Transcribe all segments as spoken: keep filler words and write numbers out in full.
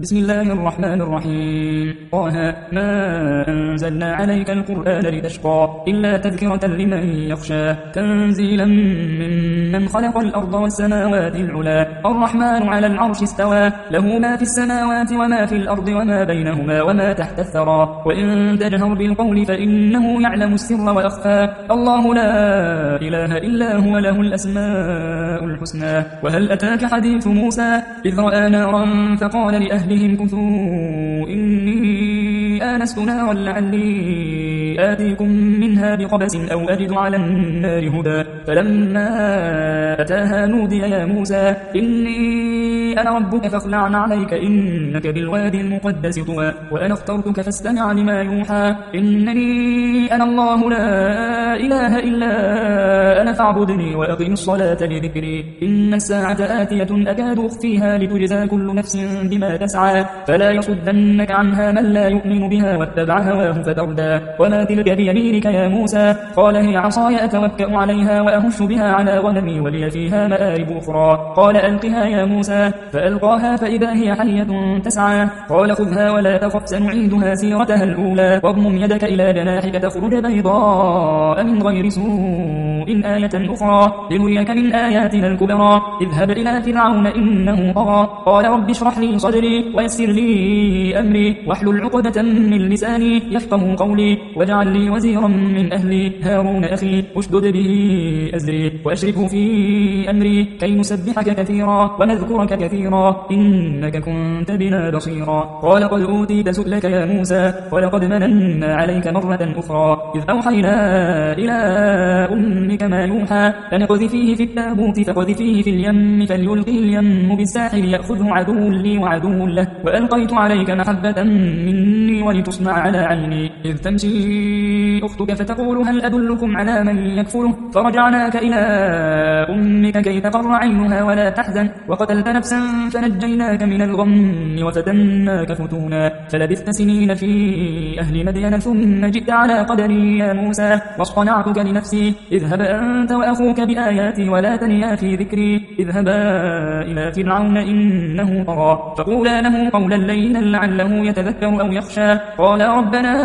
بسم الله الرحمن الرحيم. طه ما أنزلنا عليك القرآن لتشقى إلا تذكرة لمن يخشى تنزيلا ممن خلق الأرض والسماوات العلا الرحمن على العرش استوى له ما في السماوات وما في الأرض وما بينهما وما تحت الثرى وإن تجهر بالقول فإنه يعلم السر وأخفى الله لا إله إلا هو له الأسماء الحسنى. وهل أتاك حديث موسى إذ رأى نارا فقال لأهلهم كثوا إني آنست نارا لعلي آتيكم منها بقبس أو أجد على النار هدى فلما أتاها نودي يا موسى إني أنا ربك فاخلع عليك إنك بالوادي المقدس طوى وأنا اخترتك فاستمع لما يوحى إنني أنا الله لا إله إلا أنا فاعبدني وأقم الصلاة لذكري إن الساعة آتية أكاد أخفيها لتجزى كل نفس بما تسعى فلا يصدنك عنها من لا يؤمن بها واتبع هواه فتردى. وما تلك بيمينك يا موسى قال هي عصاي أتوكأ عليها وأهش بها على غنمي ولي فيها مآرب أخرى قال ألقها يا موسى فألقاها فإذا هي حية تسعى قال خذها ولا تخف سنعيدها سيرتها الأولى واضمم يدك إلى جناحك تخرج بيضاء من غير سوء آية أخرى لنريك من آياتنا الكبرى اذهب إلى فرعون إنه طغى قال رب اشرح لي صدري ويسر لي أمري واحلل عقدة من لساني يفقه قولي واجعل لي وزيرا من أهلي هارون أخي اشدد به أزري وأشركه في أمري كي نسبحك كثيرا ونذكرك كثيرا إنك كنت بنا بصيرا قال قد أوتيت سؤلك يا موسى ولقد مننا عليك مرة أخرى إذ أوحينا إلى أمك ما يوحى فنقذفيه في التابوت فقذفيه في اليم فليلقه اليم بالساحل يأخذه عدو لي وعدو له وألقيت عليك محبة مني ولتصنع على عيني إذ تمشي أختك فتقول هل أدلكم على من يكفره فرجعناك إلى أمك كي تقر عينها ولا تحزن وقتلت نفسا فنجيناك من الغم وفتناك فتونا فلبثت سنين في أهل مدين ثم جئت على قدري يا موسى واصطنعتك لنفسي اذهب أنت وأخوك بآياتي ولا تنيا في ذكري اذهبا إلى فرعون إنه طغى فقولا له قولا لينا لعله يتذكر أو يخشى قال ربنا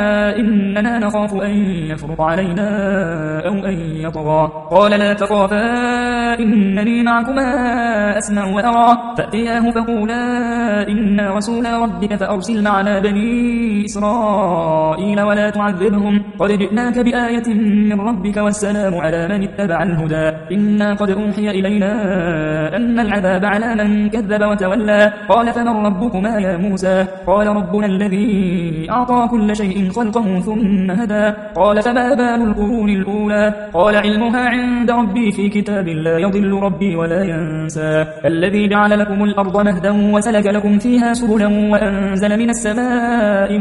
إننا نخاف أن يفرط علينا أو أن يطغى قال لا تخافا إنني معكما أسمع وأرى فأتياه فقولا إنا رسول ربك فأرسل معنا بني إسرائيل ولا تعذبهم قد جئناك بآية من ربك والسلام على من اتبع الهدى إنا قد أوحي إلينا أن العذاب على من كذب وتولى قال فمن ربكما يا موسى قال ربنا الذي أعطى كل شيء خلقه ثم هدى قال فما بال القرون الأولى قال علمها عند ربي في كتاب لا يضل ربي ولا ينسى الذي جعل لكم الأرض مهدا وسلك لكم فيها سبلا وأنزل من السماء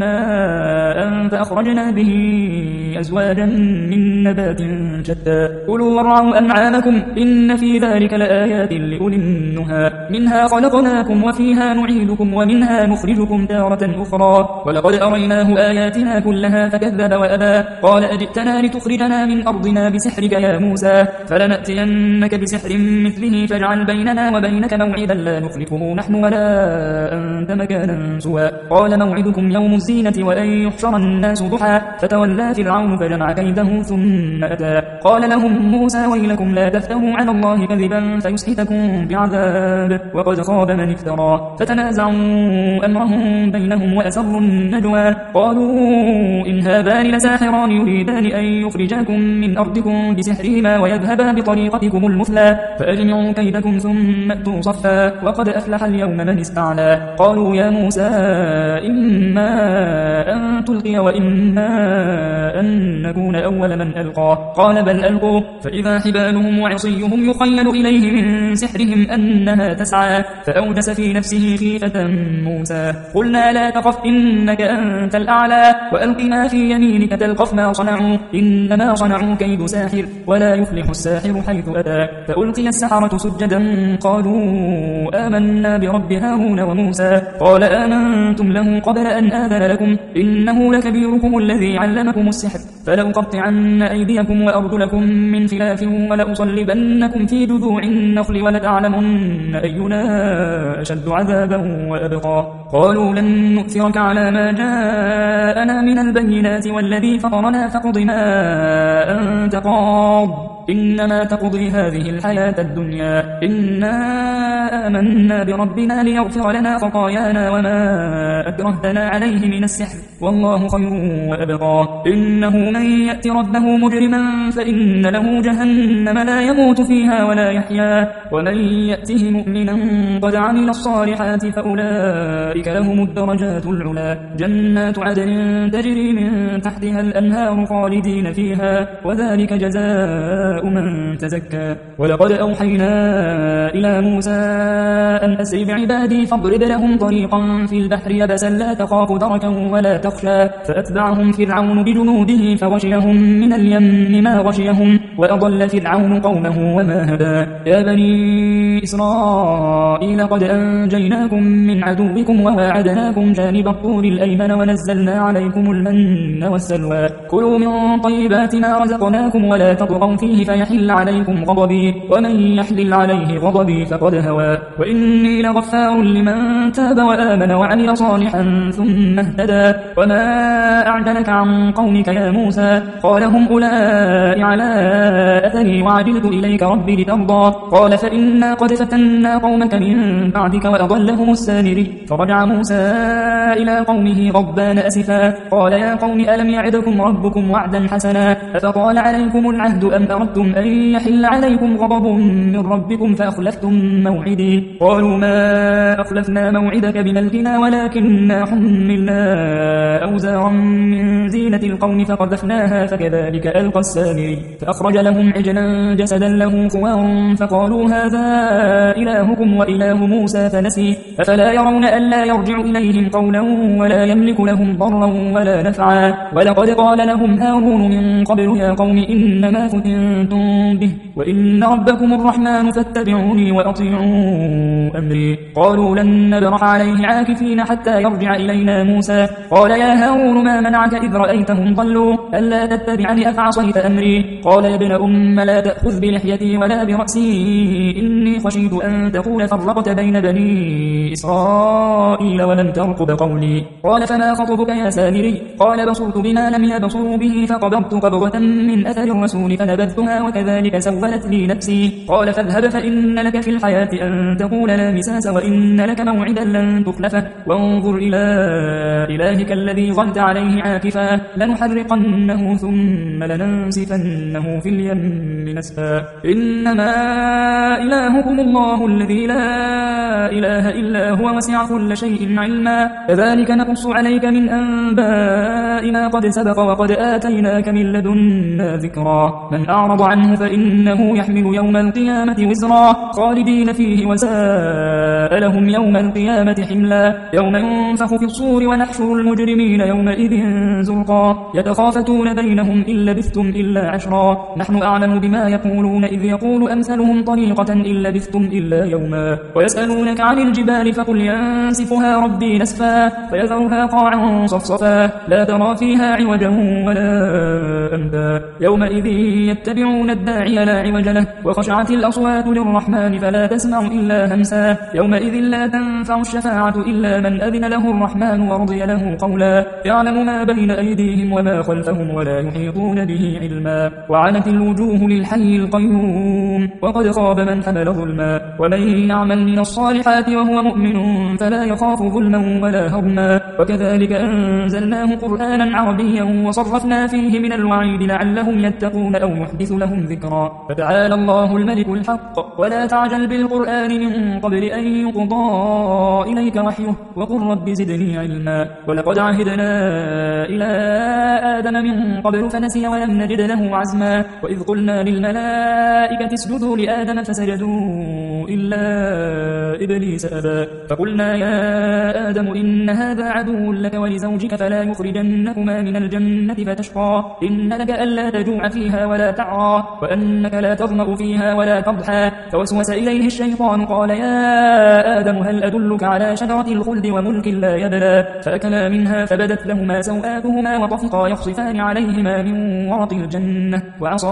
ماء فأخرجنا به أزواجا من نبات شتى كلوا وارعوا أنعامكم إن في ذلك لآيات لأولي النهى منها خلقناكم وفيها نعيدكم ومنها نخرجكم تارة أخرى ولقد أريناه آياتنا كلها فكذب وأبى قال أجئتنا لتخرجنا من أرضنا بسحرك يا موسى فلنأتينك بسحر مثله فاجعل بيننا وبينك موعدا لا نخلفه نحن ولا أنت مكانا سوى قال موعدكم يوم الزينة وأن يحشر الناس ضحى فتولى فرعون فجمع كيده ثم أتى قال لهم موسى ويلكم لا تفتروا على الله كذبا فيسحتكم بعذاب وقد خاب من افترى فتنازعوا أمرهم بينهم وأسروا النجوى قالوا إن هذان لساحران يريدان أن يخرجاكم من أرضكم بسحرهما ويذهبا بطريقتكم المثلى فأجمعوا كيدكم ثم أتوا صفا وقد أفلح اليوم من استعلى قالوا يا موسى إما أن تلقي وإما أن نكون أول من ألقى قال بل ألقوا فإذا حبالهم وعصيهم يخيل إليه من سحرهم أنها تسعى فأوجس في نفسه خيفة موسى قلنا لا تخف إنك أنت الأعلى وألق ما في يمينك تلقف ما صنعوا إنما صنعوا كيد ساحر ولا يفلح الساحر حيث أتى فألقي السحرة سجدا قالوا آمنا برب هارون وموسى قال آمنتم له قبل أن آذن لكم إنه لكبيركم الذي علمكم السحر فلأقطعن أيديكم وأرجلكم من خلاف ولأصلبنكم في جذوع النخل ولتعلمن أينا أشد عذابا وأبقى قالوا لن نؤثرك على ما جاءنا من البينات والذي فطرنا فاقض ما أنت قاض إنما تقضي هذه الحياة الدنيا إنا آمنا بربنا ليغفر لنا خطايانا وما أكرهتنا عليه من السحر والله خير وأبقى إنه من يأت ربه مجرما فإن له جهنم لا يموت فيها ولا يحيا ومن يأته مؤمنا قد عمل الصالحات فأولئك لهم الدرجات العلا جنات عدن تجري من تحتها الأنهار خالدين فيها وذلك جزاء من تزكى ولقد أوحينا إلى موسى أن أسر بعبادي فاضرب لهم طريقا في البحر يبسا لا تخاف دركا ولا تخشى فأتبعهم فرعون بجنوده فغشيهم من اليم ما غشيهم وأضل فرعون قومه وما هدى يا بني إسرائيل قد أنجيناكم من عدوكم وواعدناكم جانب الطور الأيمن ونزلنا عليكم المن والسلوى كلوا من طيبات ما رزقناكم ولا تطغوا فيه فيحل عليكم غضبي ومن يحلل عليه غضبي فقد هوى وإني لغفار لمن تاب وآمن وعمل صالحا ثم اهتدى وما أعجلك عن قومك يا موسى قال هم أولئك على أثري وعجلت إليك ربي لترضى قال فإنا قد فتنا قومك من بعدك وأضلهم السامري فرجع موسى إلى قومه غضبان أسفا قال يا قوم ألم يعدكم ربكم وعدا حسنا أفطال عليكم العهد أم أردتم أن يحل عليكم غضب من ربكم فأخلفتم موعدي قالوا ما أخلفنا موعدك بملكنا ولكننا حملنا أوزارا من زينة القوم فقذفناها فكذلك ألقى السامري فأخرج لهم عجلا جسدا له خوار فقالوا هذا إلهكم وإله موسى فنسي أفلا يرون ألا يرجع إليهم قولا ولا يملك لهم ضرا ولا نفعا ولقد قال لهم هارون من قبل يا قوم إنما فتنتم به وإن ربكم الرحمن فاتبعوني وأطيعوا أمري قالوا لن نبرح عليه عاكفين حتى يرجع إلينا موسى قال يا هارون ما منعك إذ رأيتهم ضلوا ألا تتبعني أفعصيت أمري قال يا ابن أم لا تأخذ بلحيتي ولا برأسي إني خشيت أن تقول فرقت بين بني إسرائيل ولم ترقب قولي قال فما خطبك يا سامري قال بصرت بما لم يبصروا به فقبضت قبضة من أثر الرسول فنبذتها وكذلك سولت لي نفسي قال فاذهب فإن لك في الحياة أن تقول لا مساس وإن لك موعدا لن تخلفه وانظر إلى إلهك الذي ظلت عليه عاكفا لنحرقنه ثم لننسفنه في اليم نسفا إنما إلهكم الله الذي لا إله إلا هو وسع كل شيء علما كذلك نقص عليك من أنباء ما قد سبق وقد آتيناك من لدنا ذكرا من أعرض عنه فإنه يحمل يوم القيامة وزرا خالدين فيه وساء لهم يوم القيامة حملا يوم ينفخ في الصور ونحشر المجرمين يومئذ زرقا يتخافتون بينهم إن لبثتم إلا عشرا نحن أعلم بما يقولون إذ يقول أمثلهم طريقة إن لبثتم إلا يوما ويسألونك عن الجبال فقل ينسفها ربي نسفا فيذرها قاعا صفصفا لا ترى فيها عوجا ولا أمتا يومئذ يتبعون الداعي لا عوج له وخشعت الأصوات للرحمن فلا تسمع إلا همسا يومئذ لا تنفع الشفاعة إلا من أذن له الرحمن ورضي له قولا يعلم ما بين أيديهم وما خلفهم ولا يحيطون به علما وعنت الوجوه للحي القيوم وقد خاب من حمل ظلما ومن يعمل من الصالحات وهو مؤمن فلا يخاف ظلما ولا هضما وكذلك أنزلناه قرآنا عربيا وصرفنا فيه من الوعيد لعلهم يتقون أو يحدث لهم ذكرا فتعالى الله الملك الحق ولا تعجل بالقرآن من قبل أن يقضى إليك وحيه وقل رب زدني علما ولقد عهدنا إلى آدم من قبل فنسي ولم نجد له عزما وإذ قلنا للملائكة اسجدوا لآدم فسجدوا إلا إبليس أبى فقلنا يا آدم إن هذا عدو لك ولزوجك فلا يخرجنكما من الجنة فتشقى إن لك ألا تجوع فيها ولا تعرى وأنك لا تظمأ فيها ولا تضحى فوسوس إليه الشيطان قال يا آدم هل أدلك على شجرة الخلد وملك لا يبلى فأكلا منها فبدت لهما سوآتهما وطفقا يخصفان عليهما من ورق الجنة وعصى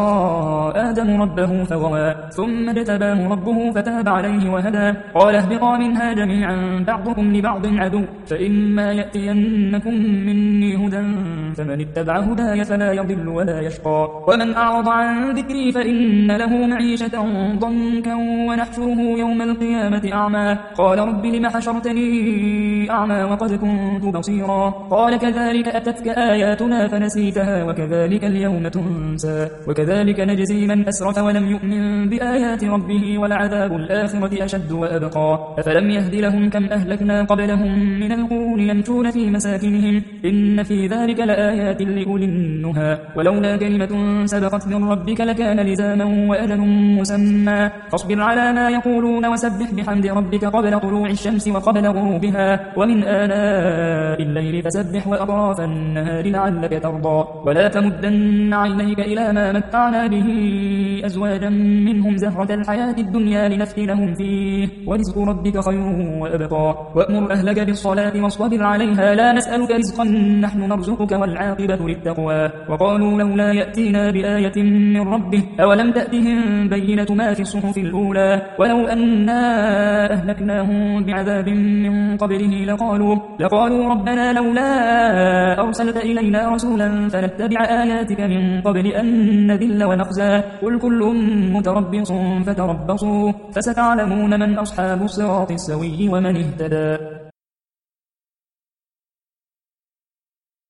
آدم ربه فغوى ثم اجتباه ربه فتاب عليه وهدى قال اهبطا منها جميعا بعضكم لبعض عدو فإما يأتينكم مني هدى فمن اتبع هداي فلا يضل ولا يشقى ومن أعرض عن ذكري فإن له معيشة ضنكا ونحشره يوم القيامة أعمى قال رب لم حشرتني أعمى وقد كنت بصيرا قال كذلك أتتك آياتنا فنسيتها وكذلك اليوم تنسى وكذلك نجزي من أسرف ولم يؤمن بآيات ربه ولعذاب الآخرة أشد وأبقى أفلم يهد لهم كم أهلكنا قبلهم من القرون يمشون في مساكنهم إن في ذلك لآيات لأولي النهى ولولا كلمة سبقت من ربك لكان لزاما وأجل مسمى فاصبر على ما يقولون وسبح بحمد ربك قبل طلوع الشمس وقبل غروبها ومن آناء الليل فسبح وأطراف النهار لعلك ترضى ولا تمدن عينيك إلى ما متعنا به أزواجا منهم زهرة الحياة الدنيا لنفتنهم فيه ورزق ربك خير وأبقى وأمر أهلك بالصلاة واصطبر عليها لا نسألك رزقا نحن نرزقك والعاقبة للتقوى وقالوا لولا يأتينا بآية من ربه أولم تأتهم بينة ما في الصحف الأولى ولو أنا أهلكناهم بعذاب من قبله لقالوا, لقالوا ربنا لولا أرسلت إلينا رسولا فنتبع آياتك من قبل أن نذل ونخزى قل كل متربص فتربصوا فستعلمون من أصحاب الصراط السوي ومن اهتدى